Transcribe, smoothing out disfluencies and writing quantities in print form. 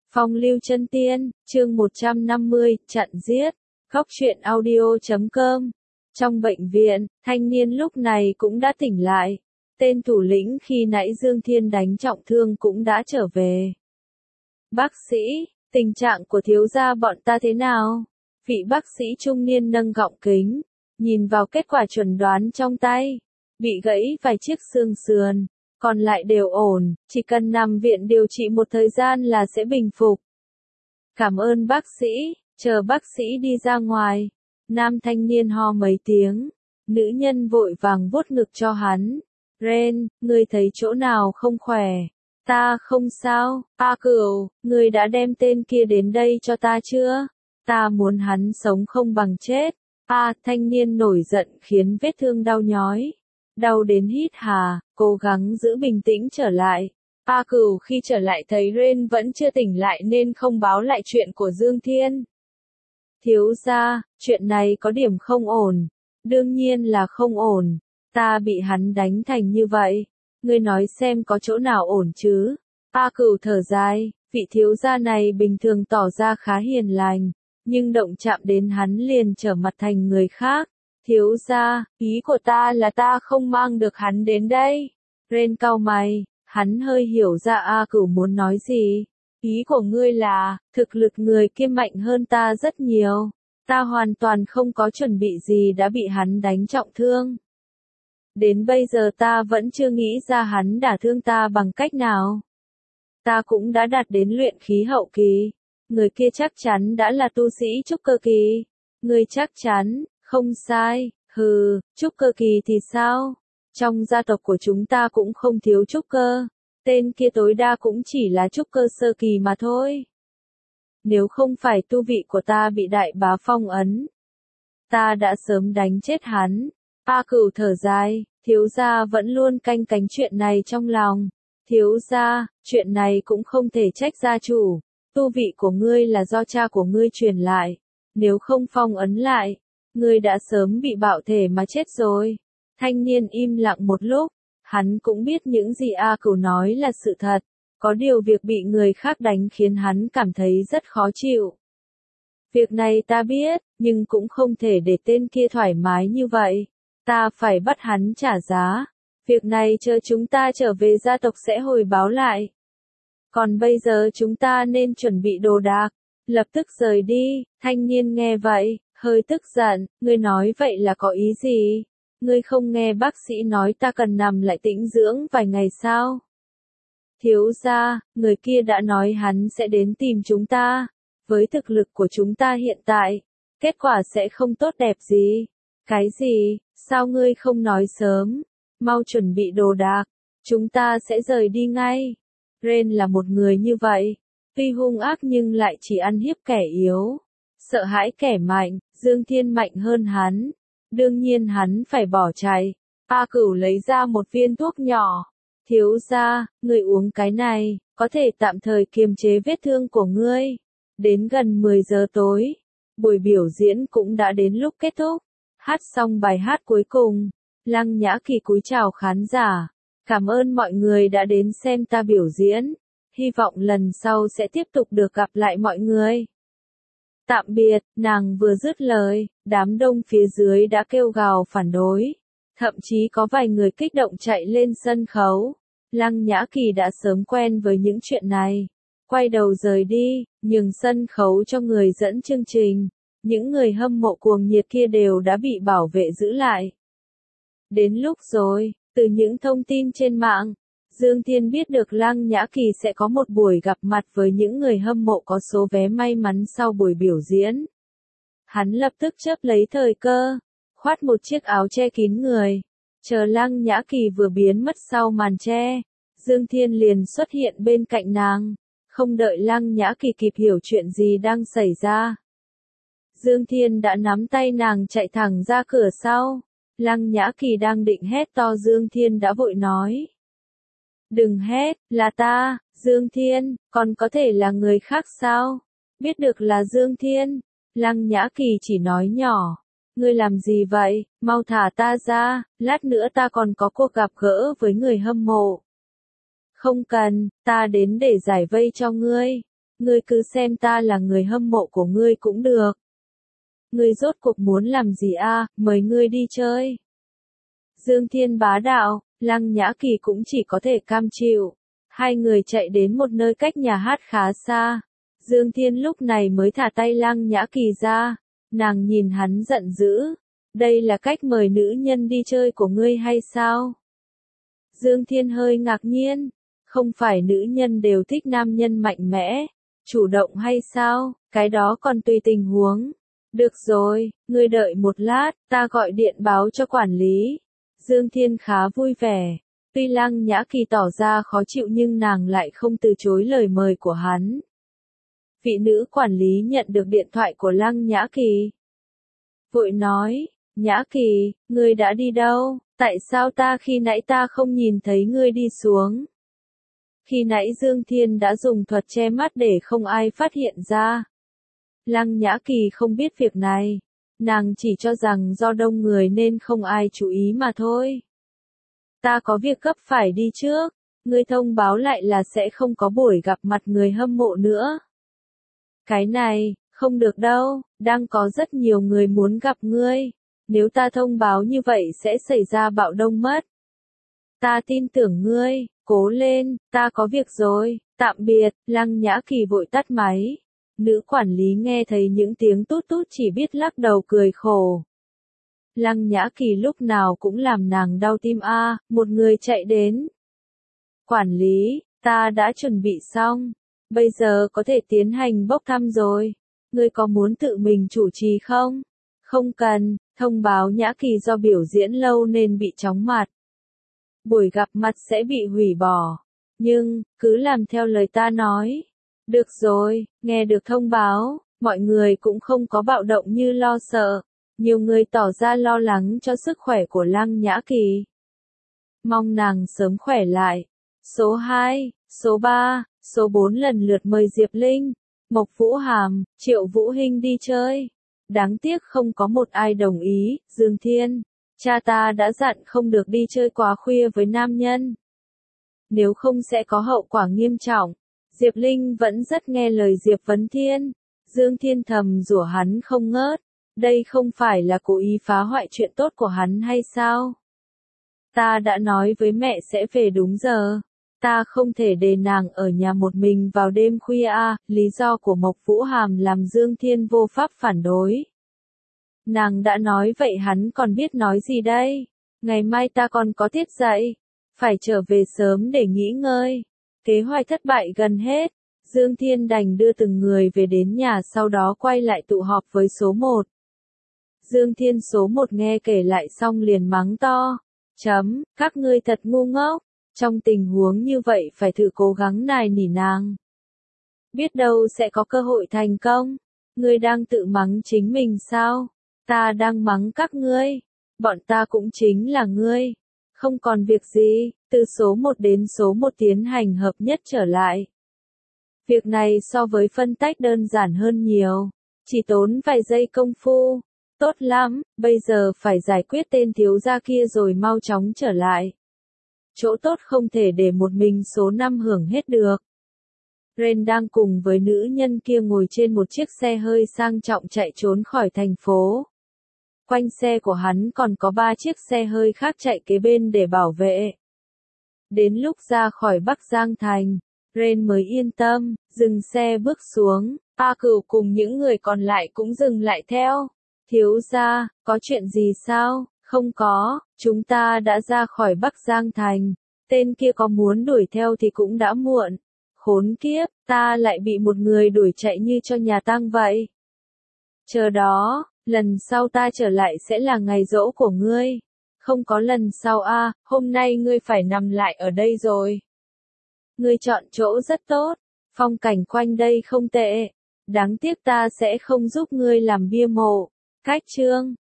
Phong lưu chân tiên, chương 150, chặn giết. Góc truyện audio.com. Trong bệnh viện, thanh niên lúc này cũng đã tỉnh lại. Tên thủ lĩnh khi nãy Dương Thiên đánh trọng thương cũng đã trở về. Bác sĩ, tình trạng của thiếu gia bọn ta thế nào? Vị bác sĩ trung niên nâng gọng kính, nhìn vào kết quả chuẩn đoán trong tay. Bị gãy vài chiếc xương sườn, còn lại đều ổn, chỉ cần nằm viện điều trị một thời gian là sẽ bình phục. Cảm ơn bác sĩ, chờ bác sĩ đi ra ngoài. Nam thanh niên ho mấy tiếng, nữ nhân vội vàng vuốt ngực cho hắn. Ren, ngươi thấy chỗ nào không khỏe? Ta không sao. A Cửu, ngươi đã đem tên kia đến đây cho ta chưa? Ta muốn hắn sống không bằng chết. Thanh niên nổi giận khiến vết thương đau nhói. Đau đến hít hà, cố gắng giữ bình tĩnh trở lại. A Cửu khi trở lại thấy Ren vẫn chưa tỉnh lại nên không báo lại chuyện của Dương Thiên. Thiếu gia, chuyện này có điểm không ổn. Đương nhiên là không ổn. Ta bị hắn đánh thành như vậy. Ngươi nói xem có chỗ nào ổn chứ? A Cửu thở dài, vị thiếu gia này bình thường tỏ ra khá hiền lành, nhưng động chạm đến hắn liền trở mặt thành người khác. Thiếu gia, ý của ta là ta không mang được hắn đến đây. Ren cau mày, hắn hơi hiểu ra A Cửu muốn nói gì. Ý của ngươi là, thực lực người kia mạnh hơn ta rất nhiều. Ta hoàn toàn không có chuẩn bị gì đã bị hắn đánh trọng thương. Đến bây giờ ta vẫn chưa nghĩ ra hắn đả thương ta bằng cách nào. Ta cũng đã đạt đến luyện khí hậu kỳ. Người kia chắc chắn đã là tu sĩ trúc cơ kỳ. Ngươi chắc chắn, không sai, trúc cơ kỳ thì sao? Trong gia tộc của chúng ta cũng không thiếu trúc cơ. Tên kia tối đa cũng chỉ là trúc cơ sơ kỳ mà thôi. Nếu không phải tu vị của ta bị đại bá phong ấn, ta đã sớm đánh chết hắn. A Cửu thở dài, thiếu gia vẫn luôn canh cánh chuyện này trong lòng. Thiếu gia, chuyện này cũng không thể trách gia chủ. Tu vị của ngươi là do cha của ngươi truyền lại. Nếu không phong ấn lại, ngươi đã sớm bị bạo thể mà chết rồi. Thanh niên im lặng một lúc, hắn cũng biết những gì A Cửu nói là sự thật. Có điều việc bị người khác đánh khiến hắn cảm thấy rất khó chịu. Việc này ta biết, nhưng cũng không thể để tên kia thoải mái như vậy. Ta phải bắt hắn trả giá. Việc này chờ chúng ta trở về gia tộc sẽ hồi báo lại. Còn bây giờ chúng ta nên chuẩn bị đồ đạc, lập tức rời đi. Thanh niên nghe vậy, hơi tức giận, ngươi nói vậy là có ý gì? Ngươi không nghe bác sĩ nói ta cần nằm lại tĩnh dưỡng vài ngày sao? Thiếu gia, người kia đã nói hắn sẽ đến tìm chúng ta. Với thực lực của chúng ta hiện tại, kết quả sẽ không tốt đẹp gì. Cái gì? Sao ngươi không nói sớm? Mau chuẩn bị đồ đạc, chúng ta sẽ rời đi ngay. Ren là một người như vậy, tuy hung ác nhưng lại chỉ ăn hiếp kẻ yếu, sợ hãi kẻ mạnh. Dương Thiên mạnh hơn hắn, đương nhiên hắn phải bỏ chạy. A Cửu lấy ra một viên thuốc nhỏ. Thiếu gia, ngươi uống cái này, có thể tạm thời kiềm chế vết thương của ngươi. Đến gần 10 giờ tối, buổi biểu diễn cũng đã đến lúc kết thúc. Hát xong bài hát cuối cùng, Lăng Nhã Kỳ cúi chào khán giả. Cảm ơn mọi người đã đến xem ta biểu diễn. Hy vọng lần sau sẽ tiếp tục được gặp lại mọi người. Tạm biệt, nàng vừa dứt lời, đám đông phía dưới đã kêu gào phản đối. Thậm chí có vài người kích động chạy lên sân khấu. Lăng Nhã Kỳ đã sớm quen với những chuyện này. Quay đầu rời đi, nhường sân khấu cho người dẫn chương trình. Những người hâm mộ cuồng nhiệt kia đều đã bị bảo vệ giữ lại. Đến lúc rồi, từ những thông tin trên mạng, Dương Thiên biết được Lăng Nhã Kỳ sẽ có một buổi gặp mặt với những người hâm mộ có số vé may mắn sau buổi biểu diễn. Hắn lập tức chớp lấy thời cơ, khoác một chiếc áo che kín người. Chờ Lăng Nhã Kỳ vừa biến mất sau màn che, Dương Thiên liền xuất hiện bên cạnh nàng. Không đợi Lăng Nhã Kỳ kịp hiểu chuyện gì đang xảy ra, Dương Thiên đã nắm tay nàng chạy thẳng ra cửa sau. Lăng Nhã Kỳ đang định hét to, Dương Thiên đã vội nói. Đừng hét, là ta, Dương Thiên, còn có thể là người khác sao? Biết được là Dương Thiên, Lăng Nhã Kỳ chỉ nói nhỏ. Ngươi làm gì vậy, mau thả ta ra, lát nữa ta còn có cuộc gặp gỡ với người hâm mộ. Không cần, ta đến để giải vây cho ngươi. Ngươi cứ xem ta là người hâm mộ của ngươi cũng được. Ngươi rốt cuộc muốn làm gì a? Mời ngươi đi chơi. Dương Thiên bá đạo, Lăng Nhã Kỳ cũng chỉ có thể cam chịu. Hai người chạy đến một nơi cách nhà hát khá xa. Dương Thiên lúc này mới thả tay Lăng Nhã Kỳ ra. Nàng nhìn hắn giận dữ. Đây là cách mời nữ nhân đi chơi của ngươi hay sao? Dương Thiên hơi ngạc nhiên. Không phải nữ nhân đều thích nam nhân mạnh mẽ, chủ động hay sao? Cái đó còn tùy tình huống. Được rồi, ngươi đợi một lát, ta gọi điện báo cho quản lý. Dương Thiên khá vui vẻ. Tuy Lăng Nhã Kỳ tỏ ra khó chịu nhưng nàng lại không từ chối lời mời của hắn. Vị nữ quản lý nhận được điện thoại của Lăng Nhã Kỳ. Vội nói, Nhã Kỳ, ngươi đã đi đâu? Tại sao khi nãy ta không nhìn thấy ngươi đi xuống? Khi nãy Dương Thiên đã dùng thuật che mắt để không ai phát hiện ra. Lăng Nhã Kỳ không biết việc này. Nàng chỉ cho rằng do đông người nên không ai chú ý mà thôi. Ta có việc gấp phải đi trước. Ngươi thông báo lại là sẽ không có buổi gặp mặt người hâm mộ nữa. Cái này, không được đâu, đang có rất nhiều người muốn gặp ngươi. Nếu ta thông báo như vậy sẽ xảy ra bạo động mất. Ta tin tưởng ngươi, cố lên, ta có việc rồi, tạm biệt. Lăng Nhã Kỳ vội tắt máy. Nữ quản lý nghe thấy những tiếng tút tút chỉ biết lắc đầu cười khổ. Lăng Nhã Kỳ lúc nào cũng làm nàng đau tim một người chạy đến. Quản lý, ta đã chuẩn bị xong, bây giờ có thể tiến hành bốc thăm rồi. Ngươi có muốn tự mình chủ trì không? Không cần, thông báo Nhã Kỳ do biểu diễn lâu nên bị chóng mặt. Buổi gặp mặt sẽ bị hủy bỏ. Nhưng, cứ làm theo lời ta nói. Được rồi, nghe được thông báo, mọi người cũng không có bạo động như lo sợ. Nhiều người tỏ ra lo lắng cho sức khỏe của Lăng Nhã Kỳ. Mong nàng sớm khỏe lại. Số 2, số 3, số 4 lần lượt mời Diệp Linh, Mộc Vũ Hàm, Triệu Vũ Hinh đi chơi. Đáng tiếc không có một ai đồng ý. Dương Thiên, cha ta đã dặn không được đi chơi quá khuya với nam nhân. Nếu không sẽ có hậu quả nghiêm trọng. Diệp Linh vẫn rất nghe lời Diệp Vấn Thiên. Dương Thiên thầm rủa hắn không ngớt. Đây không phải là cố ý phá hoại chuyện tốt của hắn hay sao? Ta đã nói với mẹ sẽ về đúng giờ. Ta không thể để nàng ở nhà một mình vào đêm khuya lý do của Mộc Vũ Hàm làm Dương Thiên vô pháp phản đối. Nàng đã nói vậy hắn còn biết nói gì đây? Ngày mai ta còn có tiết dạy. Phải trở về sớm để nghỉ ngơi. Kế hoạch thất bại gần hết. Dương Thiên đành đưa từng người về đến nhà sau đó quay lại tụ họp với số 1. Dương Thiên số 1 nghe kể lại xong liền mắng to. Các ngươi thật ngu ngốc. Trong tình huống như vậy phải thử cố gắng nài nỉ nàng. Biết đâu sẽ có cơ hội thành công. Ngươi đang tự mắng chính mình sao? Ta đang mắng các ngươi. Bọn ta cũng chính là ngươi. Không còn việc gì, từ số 1 đến số 1 tiến hành hợp nhất trở lại. Việc này so với phân tách đơn giản hơn nhiều. Chỉ tốn vài giây công phu. Tốt lắm, bây giờ phải giải quyết tên thiếu gia kia rồi mau chóng trở lại. Chỗ tốt không thể để một mình số 5 hưởng hết được. Ren đang cùng với nữ nhân kia ngồi trên một chiếc xe hơi sang trọng chạy trốn khỏi thành phố. Quanh xe của hắn còn có 3 chiếc xe hơi khác chạy kế bên để bảo vệ. Đến lúc ra khỏi Bắc Giang Thành, Ren mới yên tâm, dừng xe bước xuống. A Cửu cùng những người còn lại cũng dừng lại theo. Thiếu gia, có chuyện gì sao? Không có, chúng ta đã ra khỏi Bắc Giang Thành. Tên kia có muốn đuổi theo thì cũng đã muộn. Khốn kiếp, ta lại bị một người đuổi chạy như cho nhà tang vậy. Chờ đó, lần sau ta trở lại sẽ là ngày giỗ của ngươi. Không có lần sau hôm nay ngươi phải nằm lại ở đây rồi. Ngươi chọn chỗ rất tốt, phong cảnh quanh đây không tệ. Đáng tiếc ta sẽ không giúp ngươi làm bia mộ. Cách chương